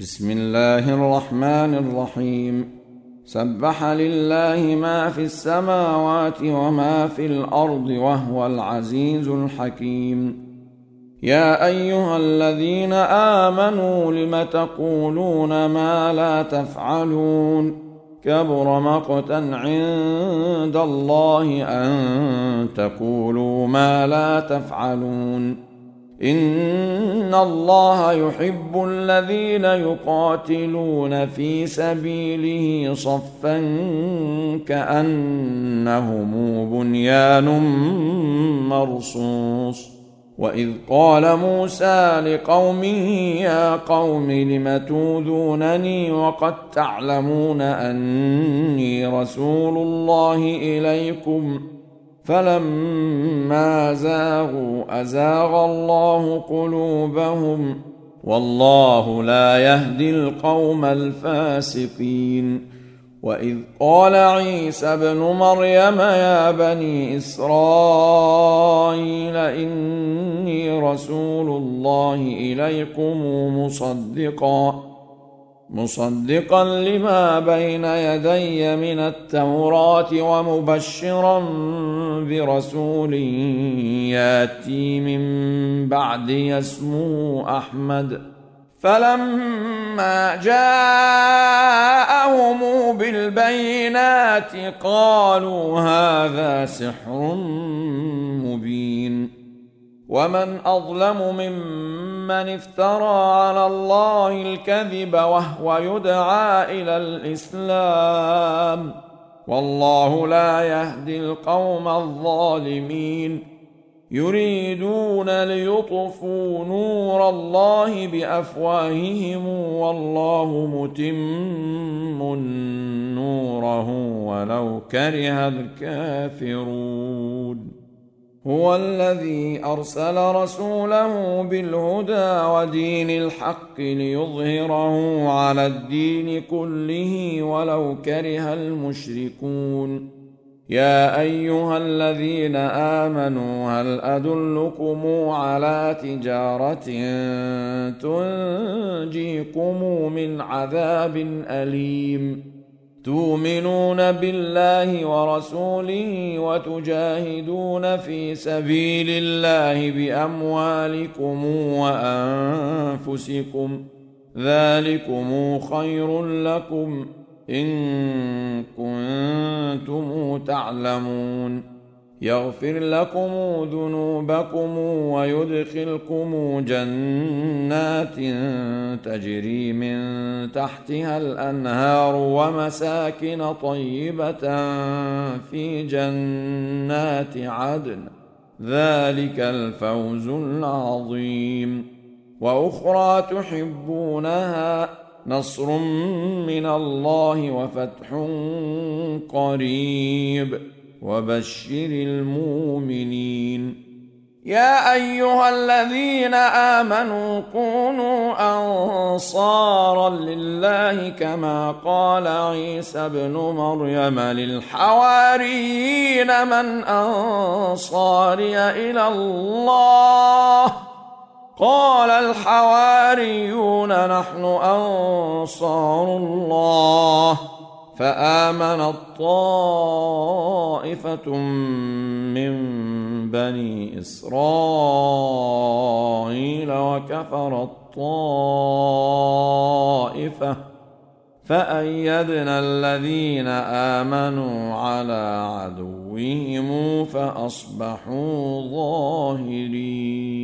بسم الله الرحمن الرحيم. سبح لله ما في السماوات وما في الأرض وهو العزيز الحكيم. يا أيها الذين آمنوا لم تقولون ما لا تفعلون؟ كبر مقتا عند الله أن تقولوا ما لا تفعلون. إن الله يحب الذين يقاتلون في سبيله صفا كأنهم بنيان مرصوص. وإذ قال موسى لقومه يا قوم لم توذونني وقد تعلمون أني رسول الله إليكم فلما زاغوا أزاغ الله قلوبهم والله لا يهدي القوم الفاسقين. وإذ قال عيسى ابن مريم يا بني إسرائيل إني رسول الله إليكم مصدقا لما بين يدي من التوراة ومبشرا برسول ياتي من بعدي اسمه أحمد. فلما جاءهم بالبينات قالوا هذا سحر مبين. ومن أظلم ممن افترى على الله الكذب وهو يدعى إلى الإسلام والله لا يهدي القوم الظالمين. يريدون ليطفوا نور الله بأفواههم والله متم نوره ولو كره الكافرون. هو الذي أرسل رسوله بالهدى ودين الحق ليظهره على الدين كله ولو كره المشركون. يا أيها الذين آمنوا هل أدلكم على تجارة تنجيكم من عذاب أليم؟ تؤمنون بالله ورسوله وتجاهدون في سبيل الله بأموالكم وأنفسكم ذلكم خير لكم إن كنتم تعلمون. يغفر لكم ذنوبكم ويدخلكم جنات تجري من تحتها الأنهار ومساكن طيبة في جنات عدن ذلك الفوز العظيم. وأخرى تحبونها نصر من الله وفتح قريب وبشر المؤمنين. يا أيها الذين آمنوا كونوا أنصارا لله كما قال عيسى ابن مريم للحواريين من أنصاري إلى الله؟ قال الحواريون نحن أنصار الله. فآمنت طائفة من بني إسرائيل وكفرت طائفة فأيدنا الذين آمنوا على عدوهم فأصبحوا ظاهرين.